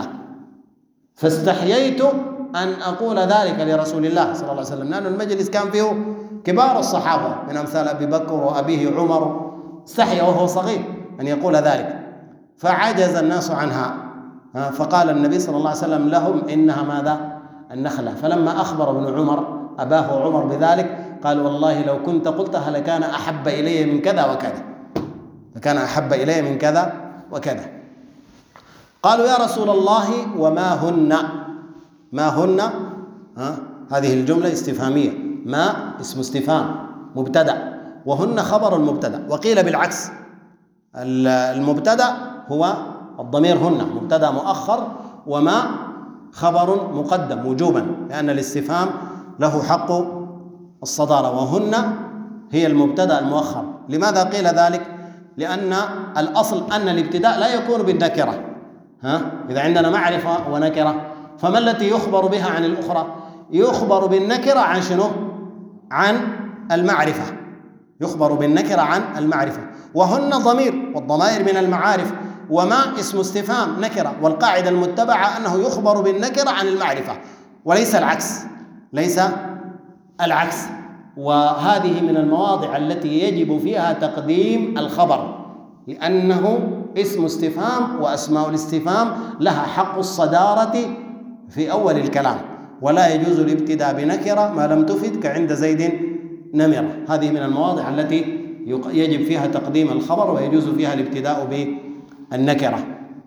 Speaker 1: فاستحييت أن أقول ذلك لرسول الله صلى الله عليه وسلم، لأن المجلس كان فيه كبار الصحابة من أمثال أبي بكر وأبيه عمر، استحيا وهو صغير أن يقول ذلك، فعجز الناس عنها. فقال النبي صلى الله عليه وسلم لهم: إنها ماذا؟ النخلة. فلما أخبر ابن عمر أباه عمر بذلك قال: والله لو كنت قلتها لكان أحب إلي من كذا وكذا، لكان أحب إلي من كذا وكذا. قالوا: يا رسول الله وما هن؟ ما هن؟ هذه الجملة استفهامية، ما اسم استفهام مبتدأ، وهن خبر المبتدأ. وقيل بالعكس، المبتدأ هو الضمير هن مبتدأ مؤخر، وما خبر مقدم وجوبا، لأن الاستفهام له حق الصدارة، وهن هي المبتدأ المؤخر. لماذا قيل ذلك؟ لأن الأصل أن الابتداء لا يكون بالنكرة. إذا عندنا معرفة ونكرة، فما التي يخبر بها عن الأخرى؟ يخبر بالنكرة عن شنو؟ عن المعرفة، يخبر بالنكرة عن المعرفة. وهن ضمير، والضمائر من المعارف، وما اسم استفهام نكرة، والقاعدة المتبعة أنه يخبر بالنكرة عن المعرفة وليس العكس، ليس العكس. وهذه من المواضع التي يجب فيها تقديم الخبر، لأنه اسم استفهام، وأسماء الاستفهام لها حق الصدارة في أول الكلام، ولا يجوز الابتداء بنكرة ما لم تفد كعند زيد نمرة. هذه من المواضع التي يجب فيها تقديم الخبر ويجوز فيها الابتداء بالنكرة.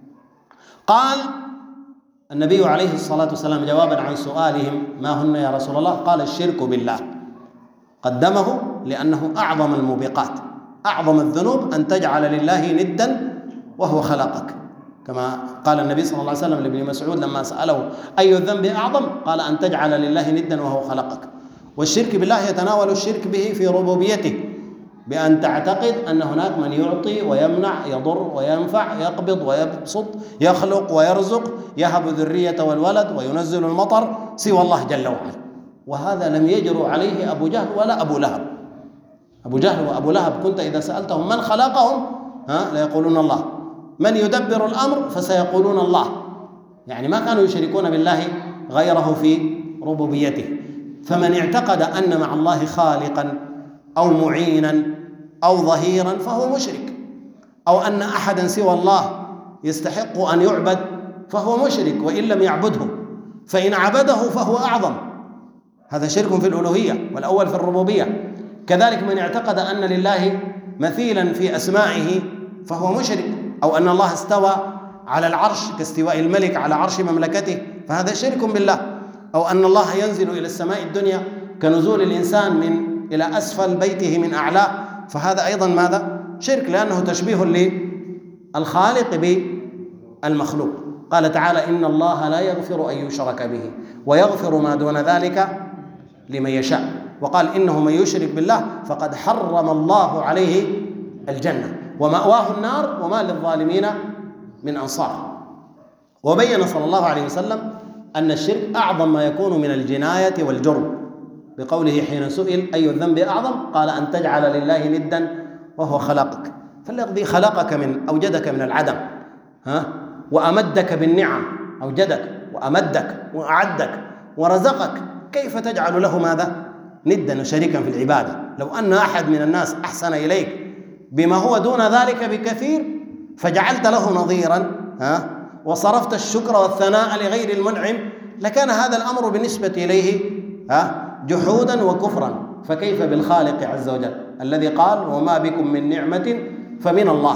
Speaker 1: قال النبي عليه الصلاة والسلام جوابا عن سؤالهم: ما هن يا رسول الله؟ قال: الشرك بالله. قدمه لأنه أعظم الموبقات، أعظم الذنوب أن تجعل لله ندا وهو خلقك، كما قال النبي صلى الله عليه وسلم لابن مسعود لما سأله: أي الذنب أعظم؟ قال: أن تجعل لله ندا وهو خلقك. والشرك بالله يتناول الشرك به في ربوبيته، بأن تعتقد أن هناك من يعطي ويمنع، يضر وينفع، يقبض ويبسط، يخلق ويرزق، يهب الذرية والولد وينزل المطر سوى الله جل وعلا. وهذا لم يجرؤ عليه أبو جهل ولا أبو لهب. أبو جهل وأبو لهب كنت إذا سألتهم من خلقهم ليقولون الله. من يدبر الأمر فسيقولون الله. يعني ما كانوا يشركون بالله غيره في ربوبيته. فمن اعتقد أن مع الله خالقا أو معينا أو ظهيرا فهو مشرك، أو أن أحدا سوى الله يستحق أن يعبد فهو مشرك وإن لم يعبده، فإن عبده فهو أعظم. هذا شرك في الألوهية، والأول في الربوبية. كذلك من اعتقد أن لله مثيلا في أسمائه فهو مشرك، أو أن الله استوى على العرش كاستواء الملك على عرش مملكته فهذا شرك بالله، أو أن الله ينزل إلى السماء الدنيا كنزول الإنسان إلى أسفل بيته من أعلاه، فهذا أيضا ماذا؟ شرك، لأنه تشبيه للخالق بالمخلوق. قال تعالى: إن الله لا يغفر أن يشرك به ويغفر ما دون ذلك لمن يشاء. وقال: إنه من يشرك بالله فقد حرم الله عليه الجنة ومأواه النار وما للظالمين من أنصار. وبين صلى الله عليه وسلم أن الشرك أعظم ما يكون من الجناية والجرم، بقوله حين سئل: أي الذنب أعظم؟ قال: أن تجعل لله ندا وهو خلقك. فالذي خلقك أوجدك من العدم، وأمدك بالنعم، أوجدك وأمدك وأعدك ورزقك، كيف تجعل له ماذا؟ ندا وشريكا في العبادة؟ لو أن أحد من الناس أحسن إليك بما هو دون ذلك بكثير فجعلت له نظيرا وصرفت الشكر والثناء لغير المنعم، لكان هذا الأمر بالنسبة إليه جحودا وكفرا. فكيف بالخالق عز وجل الذي قال: وما بكم من نعمة فمن الله؟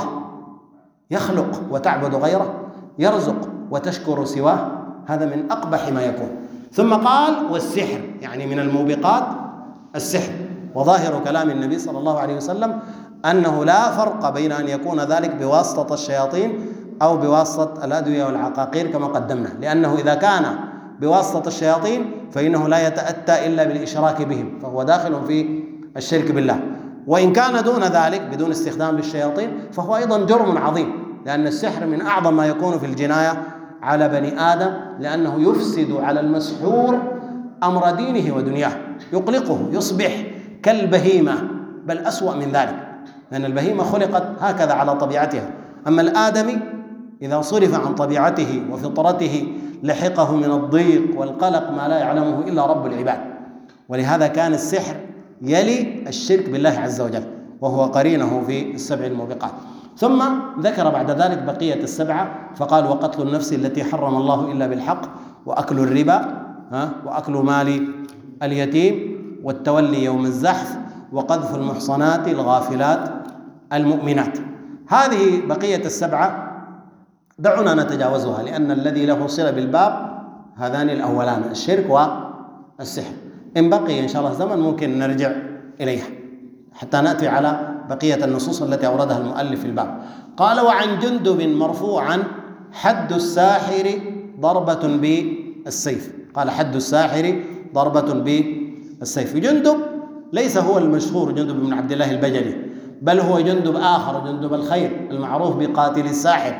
Speaker 1: يخلق وتعبد غيره، يرزق وتشكر سواه، هذا من أقبح ما يكون. ثم قال: والسحر، يعني من الموبقات السحر. وظاهر كلام النبي صلى الله عليه وسلم أنه لا فرق بين أن يكون ذلك بواسطة الشياطين أو بواسطة الأدوية والعقاقير كما قدمنا، لأنه إذا كان بواسطة الشياطين فإنه لا يتأتى إلا بالإشراك بهم، فهو داخل في الشرك بالله. وإن كان دون ذلك بدون استخدام للشياطين فهو أيضا جرم عظيم، لأن السحر من أعظم ما يكون في الجناية على بني آدم، لأنه يفسد على المسحور أمر دينه ودنياه، يقلقه، يصبح كالبهيمة بل أسوأ من ذلك، لأن البهيمة خلقت هكذا على طبيعتها. أما الآدمي إذا صرف عن طبيعته وفطرته لحقه من الضيق والقلق ما لا يعلمه إلا رب العباد. ولهذا كان السحر يلي الشرك بالله عز وجل، وهو قرينه في السبع الموبقات. ثم ذكر بعد ذلك بقية السبعة، فقال: وقتل النفس التي حرم الله إلا بالحق، وأكل الربا، وأكل مال اليتيم، والتولي يوم الزحف، وقذف المحصنات الغافلات المؤمنات. هذه بقية السبعة دعونا نتجاوزها، لأن الذي له صلة بالباب هذان الأولان، الشرك والسحر. إن بقي إن شاء الله زمن ممكن نرجع إليها حتى نأتي على بقية النصوص التي أوردها المؤلف في الباب. قال: وعن جندب مرفوعا: حد الساحر ضربة بالسيف. قال: حد الساحر ضربة بالسيف. جندب ليس هو المشهور جندب بن عبد الله البجلي، بل هو جندب آخر، جندب الخير المعروف بقاتل الساحر.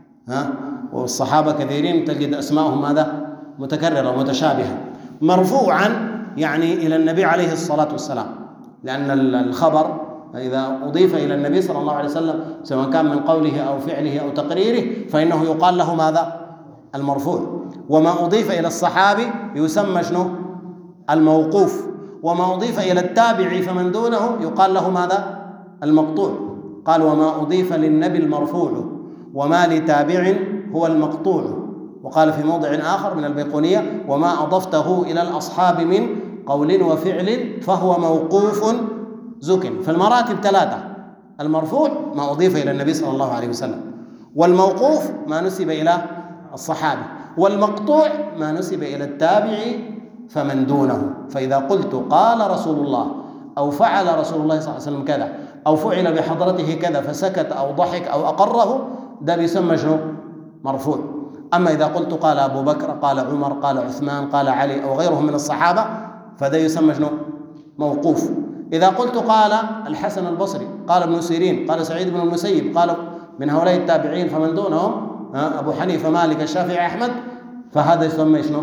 Speaker 1: والصحابة كثيرين تجد أسماءهم ماذا؟ متكررة ومتشابهة. مرفوعا يعني إلى النبي عليه الصلاة والسلام، لأن الخبر إذا أضيف إلى النبي صلى الله عليه وسلم سواء كان من قوله أو فعله أو تقريره فإنه يقال له ماذا؟ المرفوع. وما أضيف إلى الصحابي يسمى شنو؟ الموقوف. وما أضيف إلى التابع فمن دونه يقال له ماذا؟ المقطوع. قال: وما أضيف للنبي المرفوع وما لتابع هو المقطوع. وقال في موضع آخر من البيقونية: وما أضفته إلى الأصحاب من قول وفعل فهو موقوف زك. فالمراتب ثلاثة: المرفوع ما أضيف إلى النبي صلى الله عليه وسلم، والموقوف ما نسب إلى الصحابي، والمقطوع ما نسب إلى التابع فمن دونه. فإذا قلت قال رسول الله أو فعل رسول الله صلى الله عليه وسلم كذا أو فعل بحضرته كذا فسكت أو ضحك أو أقره، ده بيسمى شنو؟ مرفوع. أما إذا قلت قال أبو بكر، قال عمر، قال عثمان، قال علي أو غيرهم من الصحابة فده يسمى شنو؟ موقوف. إذا قلت قال الحسن البصري، قال ابن سيرين، قال سعيد بن المسيب، قال من هؤلاء التابعين فمن دونهم أبو حنيفة، مالك، الشافعي، أحمد، فهذا يسمى شنو؟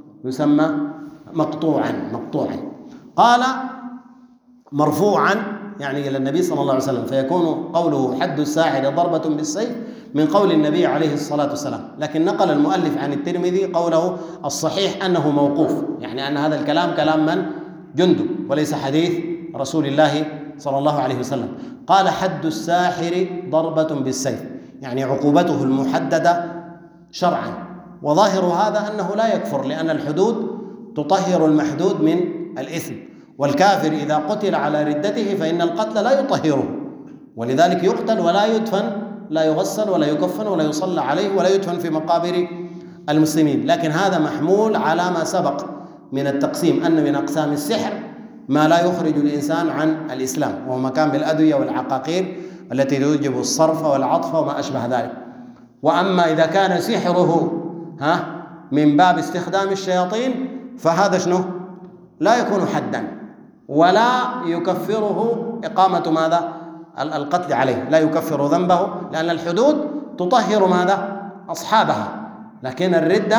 Speaker 1: يسمى مقطوعا. قال: مرفوعا يعني إلى النبي صلى الله عليه وسلم، فيكون قوله حد الساحر ضربة بالسيف من قول النبي عليه الصلاة والسلام. لكن نقل المؤلف عن الترمذي قوله الصحيح أنه موقوف، يعني أن هذا الكلام كلام من؟ جندب، وليس حديث رسول الله صلى الله عليه وسلم. قال حد الساحر ضربة بالسيف، يعني عقوبته المحددة شرعا. وظاهر هذا أنه لا يكفر، لأن الحدود تطهر المحدود من الإثم، والكافر إذا قتل على ردته فإن القتل لا يطهره، ولذلك يقتل ولا يدفن، لا يغسل ولا يكفن ولا يصلى عليه ولا يدفن في مقابر المسلمين. لكن هذا محمول على ما سبق من التقسيم، أن من أقسام السحر ما لا يخرج الإنسان عن الإسلام، وهو ما كان بالأدوية والعقاقير التي توجب الصرف والعطف وما أشبه ذلك. وأما إذا كان سحره من باب استخدام الشياطين فهذا شنو؟ لا يكون حدا، ولا يكفره إقامة ماذا؟ القتل عليه، لا يكفر ذنبه، لأن الحدود تطهر ماذا؟ أصحابها. لكن الردة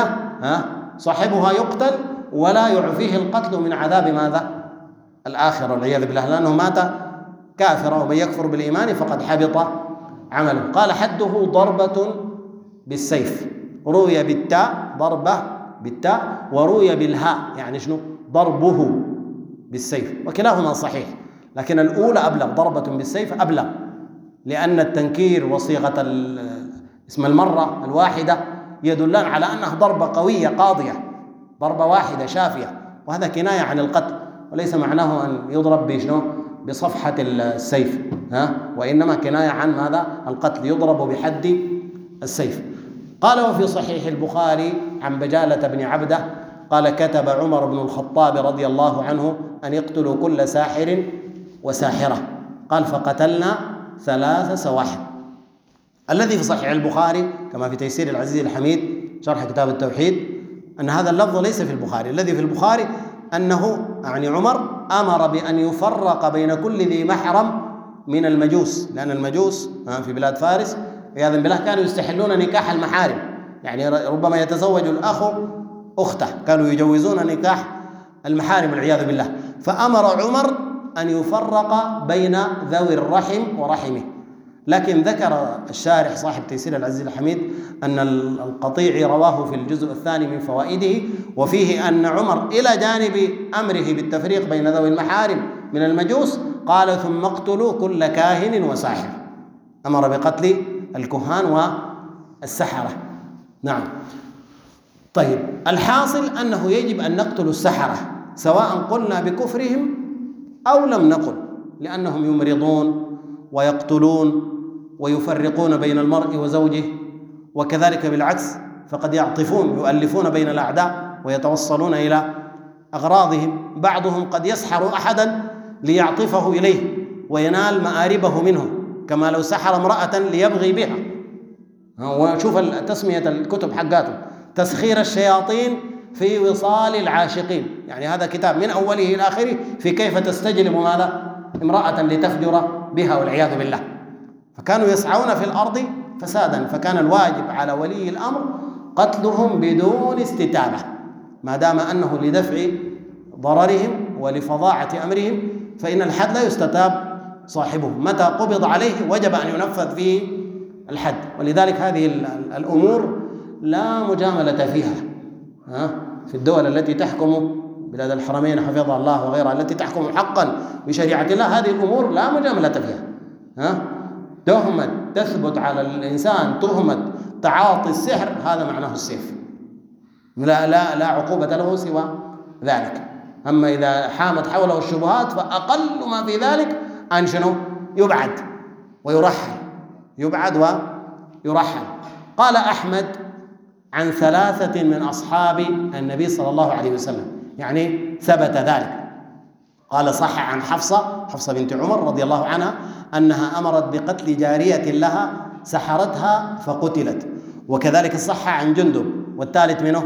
Speaker 1: صاحبها يقتل ولا يعفيه القتل من عذاب ماذا؟ الآخرة والعياذ بالله، لأنه مات كافرا، ومن يكفر بالإيمان فقد حبط عمله. قال حده ضربة بالسيف، روي بالتاء ضربة بالتاء، وروي بالهاء يعني شنو؟ ضربه بالسيف، وكلاهما صحيح، لكن الأولى أبلغ، ضربة بالسيف أبلغ، لأن التنكير وصيغة اسم المرة الواحدة يدلان على أنها ضربة قوية قاضية، ضربة واحدة شافية، وهذا كناية عن القتل، وليس معناه أن يضرب بشنو؟ بصفحة السيف، وإنما كناية عن ماذا؟ القتل، يضرب بحد السيف. قال وفي صحيح البخاري عن بجالة بن عبده قال كتب عمر بن الخطاب رضي الله عنه أن يقتلوا كل ساحر وساحرة، قال فقتلنا 3 سواحر. الذي في صحيح البخاري كما في تيسير العزيز الحميد شرح كتاب التوحيد أن هذا اللفظ ليس في البخاري. الذي في البخاري أنه يعني عمر أمر بأن يفرق بين كل ذي محرم من المجوس، لأن المجوس في بلاد فارس عياذا بالله كانوا يستحلون نكاح المحارم، يعني ربما يتزوج الأخ أخته، كانوا يجوزون نكاح المحارم والعياذ بالله. فأمر عمر أن يفرق بين ذوي الرحم ورحمه. لكن ذكر الشارح صاحب تيسير العزيز الحميد أن القطيعي رواه في الجزء الثاني من فوائده، وفيه أن عمر إلى جانب أمره بالتفريق بين ذوي المحارم من المجوس قال ثم اقتلوا كل كاهن وساحر، أمر بقتل الكهان والسحرة. نعم. طيب، الحاصل أنه يجب أن نقتل السحرة سواء قلنا بكفرهم أو لم نقل، لأنهم يمرضون ويقتلون ويفرقون بين المرء وزوجه، وكذلك بالعكس فقد يعطفون يؤلفون بين الأعداء ويتوصلون إلى أغراضهم. بعضهم قد يسحر أحدا ليعطفه إليه وينال مآربه منه، كما لو سحر امرأة ليبغي بها. وشوف تسمية الكتب حقاته تسخير الشياطين في وصال العاشقين، يعني هذا كتاب من أوله إلى آخره في كيف تستجلب ماذا؟ امرأة لتفجر بها والعياذ بالله. فكانوا يسعون في الأرض فسادا، فكان الواجب على ولي الأمر قتلهم بدون استتابة، ما دام أنه لدفع ضررهم ولفظاعة أمرهم، فإن الحد لا يستتاب صاحبه، متى قبض عليه وجب أن ينفذ فيه الحد. ولذلك هذه الأمور لا مجاملة فيها في الدول التي تحكم بلاد الحرمين حفظها الله وغيرها، التي تحكم حقا بشريعة الله، هذه الأمور لا مجاملة فيها. تهمة تثبت على الإنسان تهمة تعاطي السحر، هذا معناه السيف، لا عقوبة له سوى ذلك. أما إذا حامت حوله الشبهات فأقل ما في ذلك أن شنو؟ يبعد ويرحل، يبعد ويرحل. قال أحمد عن 3 من أصحاب النبي صلى الله عليه وسلم، يعني ثبت ذلك. قال صح عن حفصة بنت عمر رضي الله عنها أنها أمرت بقتل جارية لها سحرتها فقتلت، وكذلك صح عن جندب. والثالث منه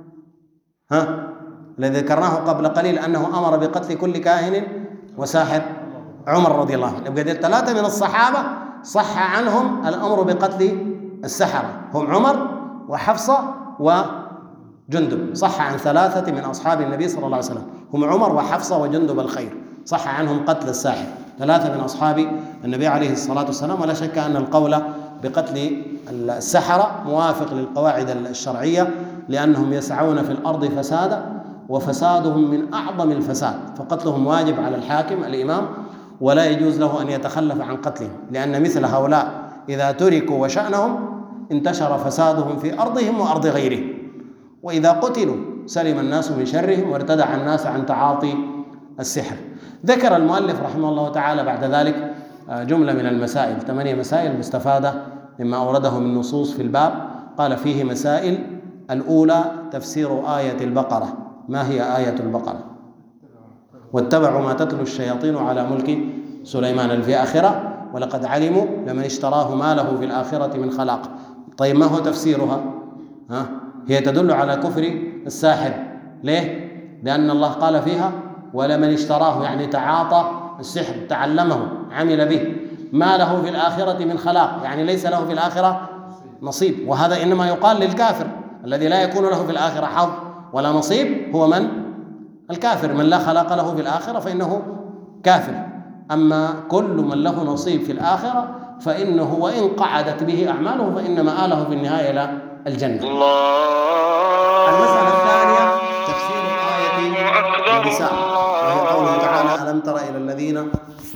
Speaker 1: الذي ذكرناه قبل قليل أنه أمر بقتل كل كاهن وساحر، عمر رضي الله عنه. يبقى 3 من الصحابة صح عنهم الأمر بقتل السحرة، هم عمر وحفصة وجندب. صح عن 3 من أصحاب النبي صلى الله عليه وسلم، هم عمر وحفصة وجندب الخير، صح عنهم قتل الساحر. 3 من أصحاب النبي عليه الصلاة والسلام. ولا شك أن القول بقتل السحرة موافق للقواعد الشرعية، لأنهم يسعون في الأرض فسادا، وفسادهم من أعظم الفساد، فقتلهم واجب على الحاكم الإمام، ولا يجوز له أن يتخلف عن قتلهم، لأن مثل هؤلاء إذا تركوا وشأنهم انتشر فسادهم في أرضهم وأرض غيرهم، وإذا قتلوا سلم الناس من شرهم وارتدع الناس عن تعاطي السحر. ذكر المؤلف رحمه الله تعالى بعد ذلك جملة من المسائل، 8 مسائل مستفادة مما أورده من نصوص في الباب. قال فيه مسائل: الأولى تفسير آية البقرة. ما هي آية البقرة؟ واتبعوا ما تتلو الشياطين على ملك سليمان في آخرة ولقد علموا لمن اشتراه ما له في الآخرة من خلاق. طيب ما هو تفسيرها؟ هي تدل على كفر الساحر. ليه؟ لأن الله قال فيها: ولمن اشتراه، يعني تعاطى السحر، تعلمه، عمل به، ما له في الآخرة من خلاق، يعني ليس له في الآخرة نصيب. وهذا إنما يقال للكافر الذي لا يكون له في الآخرة حظ ولا نصيب. هو من؟ الكافر، من لا خلاق له في الآخرة فإنه كافر. أما كل من له نصيب في الآخرة فإنه وإن قعدت به أعماله فإن مآله في النهاية إلى الجنة. المسألة الثانية تفسير آية النساء، وهي قوله تعالى: ألم تر إلى الذين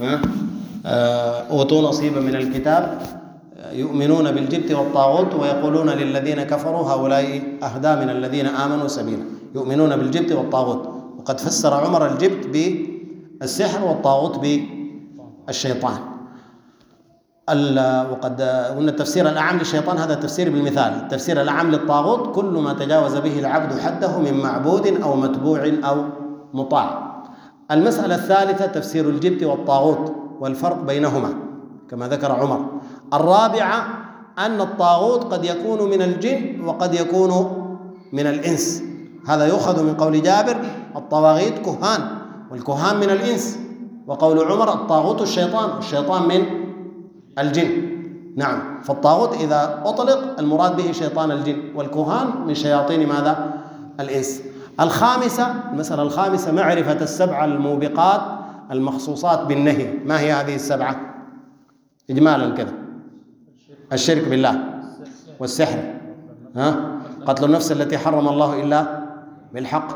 Speaker 1: أوتوا نصيبا من الكتاب يؤمنون بالجبت والطاغوت ويقولون للذين كفروا هؤلاء أهدى من الذين آمنوا سبيلا. يؤمنون بالجبت والطاغوت، وقد فسر عمر الجبت بالسحر والطاغوت بالشيطان. وقد قلنا التفسير الأعم للشيطان هذا التفسير بالمثال. التفسير الأعم للطاغوت كل ما تجاوز به العبد حده من معبود أو متبوع أو مطاع. المسألة الثالثة تفسير الجبت والطاغوت والفرق بينهما كما ذكر عمر. الرابعة أن الطاغوت قد يكون من الجن وقد يكون من الإنس. هذا يؤخذ من قول جابر: الطواغيت كهان، والكهان من الإنس. وقول عمر: الطاغوت الشيطان، والشيطان من الجن. نعم، فالطاغوت إذا أطلق المراد به شيطان الجن، والكهان من شياطين ماذا؟ الإنس. المسألة الخامسة معرفة السبع الموبقات المخصوصات بالنهي. ما هي هذه السبعة إجمالا كذا؟ الشرك بالله، والسحر، قتل النفس التي حرم الله إلا بالحق،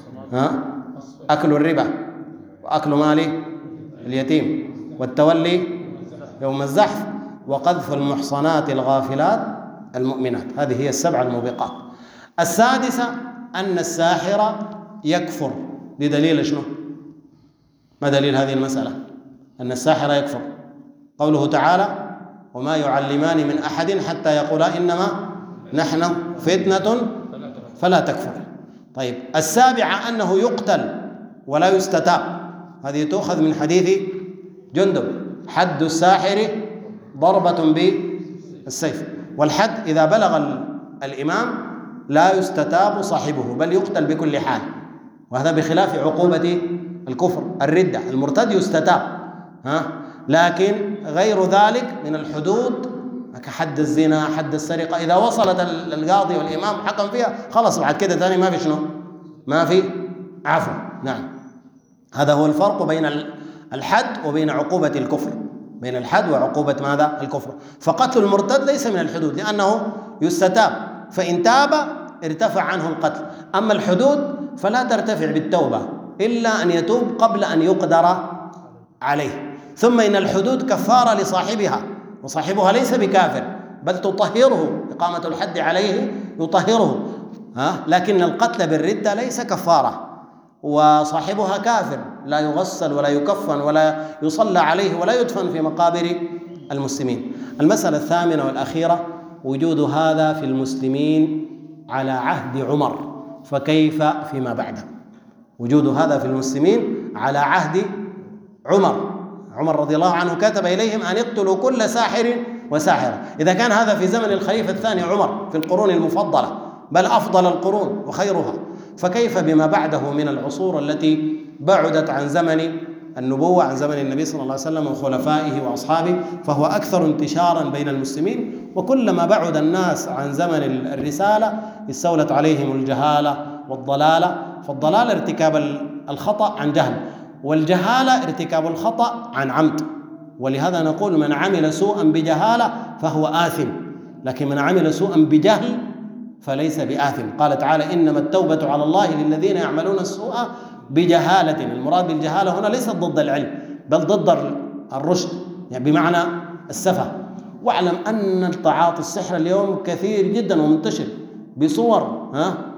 Speaker 1: أكل الربا، وأكل مال اليتيم، والتولي يوم الزحف، وقذف المحصنات الغافلات المؤمنات. هذه هي السبع الموبقات. السادسة أن الساحر يكفر. بدليل شنو؟ ما دليل هذه المسألة أن الساحر يكفر؟ قوله تعالى: وما يعلمان من أحد حتى يقولا إنما نحن فتنة فلا تكفر. طيب، السابعة أنه يقتل ولا يستتاب. هذه تؤخذ من حديث جندب: حد الساحر ضربة بالسيف، والحد إذا بلغ الإمام لا يستتاب صاحبه بل يقتل بكل حال. وهذا بخلاف عقوبة الكفر، الردة، المرتد يستتاب، لكن غير ذلك من الحدود كحد الزنا، حد السرقة، إذا وصلت القاضي والإمام حكم فيها خلاص بعد كده ثاني ما في شنو، ما في عفو. نعم، هذا هو الفرق بين الحد وبين عقوبة الكفر، بين الحد وعقوبة ماذا؟ الكفر. فقتل المرتد ليس من الحدود لأنه يستتاب، فإن تاب ارتفع عنه القتل. أما الحدود فلا ترتفع بالتوبة إلا أن يتوب قبل أن يقدر عليه. ثم إن الحدود كفارة لصاحبها، وصاحبها ليس بكافر بل تطهره، إقامة الحد عليه يطهره، لكن القتل بالردة ليس كفارة، وصاحبها كافر لا يغسل ولا يكفن ولا يصلى عليه ولا يدفن في مقابر المسلمين. المسألة الثامنة والأخيرة وجود هذا في المسلمين على عهد عمر، فكيف فيما بعده؟ وجود هذا في المسلمين على عهد عمر رضي الله عنه كتب إليهم أن يقتلوا كل ساحر وساحرة. إذا كان هذا في زمن الخليفة الثاني عمر في القرون المفضلة بل أفضل القرون وخيرها، فكيف بما بعده من العصور التي بعدت عن زمن النبوة، عن زمن النبي صلى الله عليه وسلم وخلفائه وأصحابه، فهو أكثر انتشارا بين المسلمين. وكلما بعد الناس عن زمن الرسالة استولت عليهم الجهالة والضلالة، فالضلال ارتكاب الخطأ عن جهل، والجهالة ارتكاب الخطأ عن عمد، ولهذا نقول من عمل سوءا بجهالة فهو آثم، لكن من عمل سوءا بجهل فليس بآثم. قال تعالى إنما التوبة على الله للذين يعملون السوء بجهالة. المراد بالجهالة هنا ليست ضد العلم بل ضد الرشد، يعني بمعنى السفه. واعلم أن تعاطي السحر اليوم كثير جدا ومنتشر بصور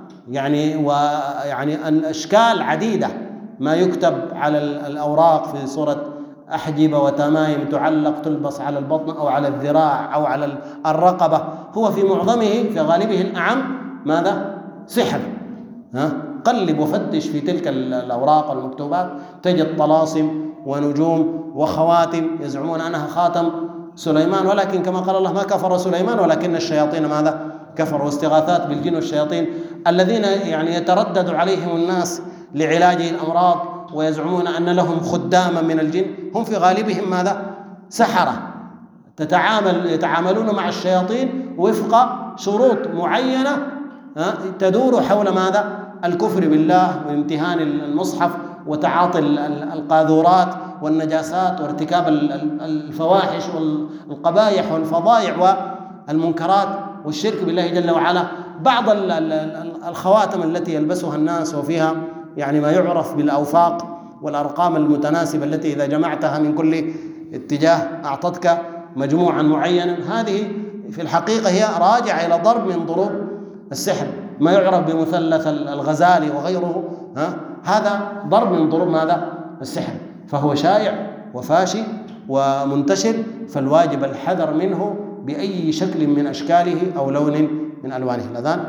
Speaker 1: يعني الأشكال عديدة، ما يكتب على الأوراق في صورة أحجبة وتمايم تعلق تلبس على البطن أو على الذراع أو على الرقبة، هو في معظمه في غالبه الأعم ماذا؟ سحر. قلب وفتش في تلك الأوراق والمكتوبات تجد طلاسم ونجوم وخواتم يزعمون أنها خاتم سليمان، ولكن كما قال الله ما كفر سليمان ولكن الشياطين ماذا؟ كفروا. واستغاثات بالجن والشياطين الذين يعني يتردد عليهم الناس لعلاج الأمراض ويزعمون أن لهم خداما من الجن، هم في غالبهم ماذا؟ سحرة يتعاملون مع الشياطين وفق شروط معينة تدور حول ماذا؟ الكفر بالله وامتهان المصحف وتعاطي القاذورات والنجاسات وارتكاب الفواحش والقبائح والفظائع والمنكرات والشرك بالله جل وعلا. بعض الخواتم التي يلبسها الناس وفيها يعني ما يعرف بالأوفاق والأرقام المتناسبة التي إذا جمعتها من كل اتجاه أعطتك مجموعا معينا، هذه في الحقيقة هي راجعة إلى ضرب من ضروب السحر، ما يعرف بمثلث الغزالي وغيره، هذا ضرب من ضروب ماذا؟ السحر، فهو شائع وفاشي ومنتشر، فالواجب الحذر منه بأي شكل من أشكاله أو لون من ألوانه. الأذان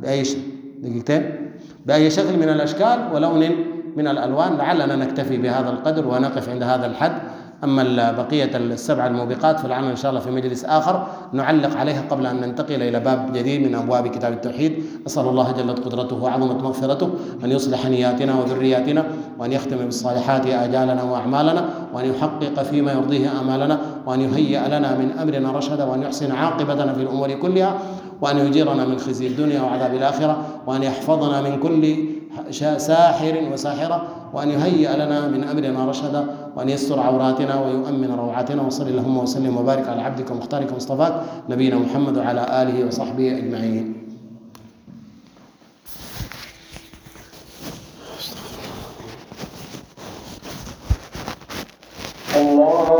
Speaker 1: بأي شكل من الأشكال ولون من الألوان. لعلنا نكتفي بهذا القدر ونقف عند هذا الحد. أما بقية السبع الموبقات فلعلنا إن شاء الله في مجلس آخر نعلق عليها قبل أن ننتقل إلى باب جديد من أبواب كتاب التوحيد. أسأل الله جلت قدرته وعظمت مغفرته أن يصلح نياتنا وذرياتنا، وأن يختم بالصالحات آجالنا وأعمالنا، وأن يحقق فيما يرضيه آمالنا، وأن يهيئ لنا من أمرنا رشدا، وأن يحسن عاقبتنا في الأمور كلها، وأن يجيرنا من خزي الدنيا وعذاب الآخرة، وأن يحفظنا من كل ساحر وساحرة، وأن يهيئ لنا من أمرنا رشدا، وأن يستر عوراتنا ويؤمن روعاتنا. وصل اللهم وسلم وبارك على عبدك ومختارك ومصطفاك نبينا محمد وعلى آله وصحبه أجمعين.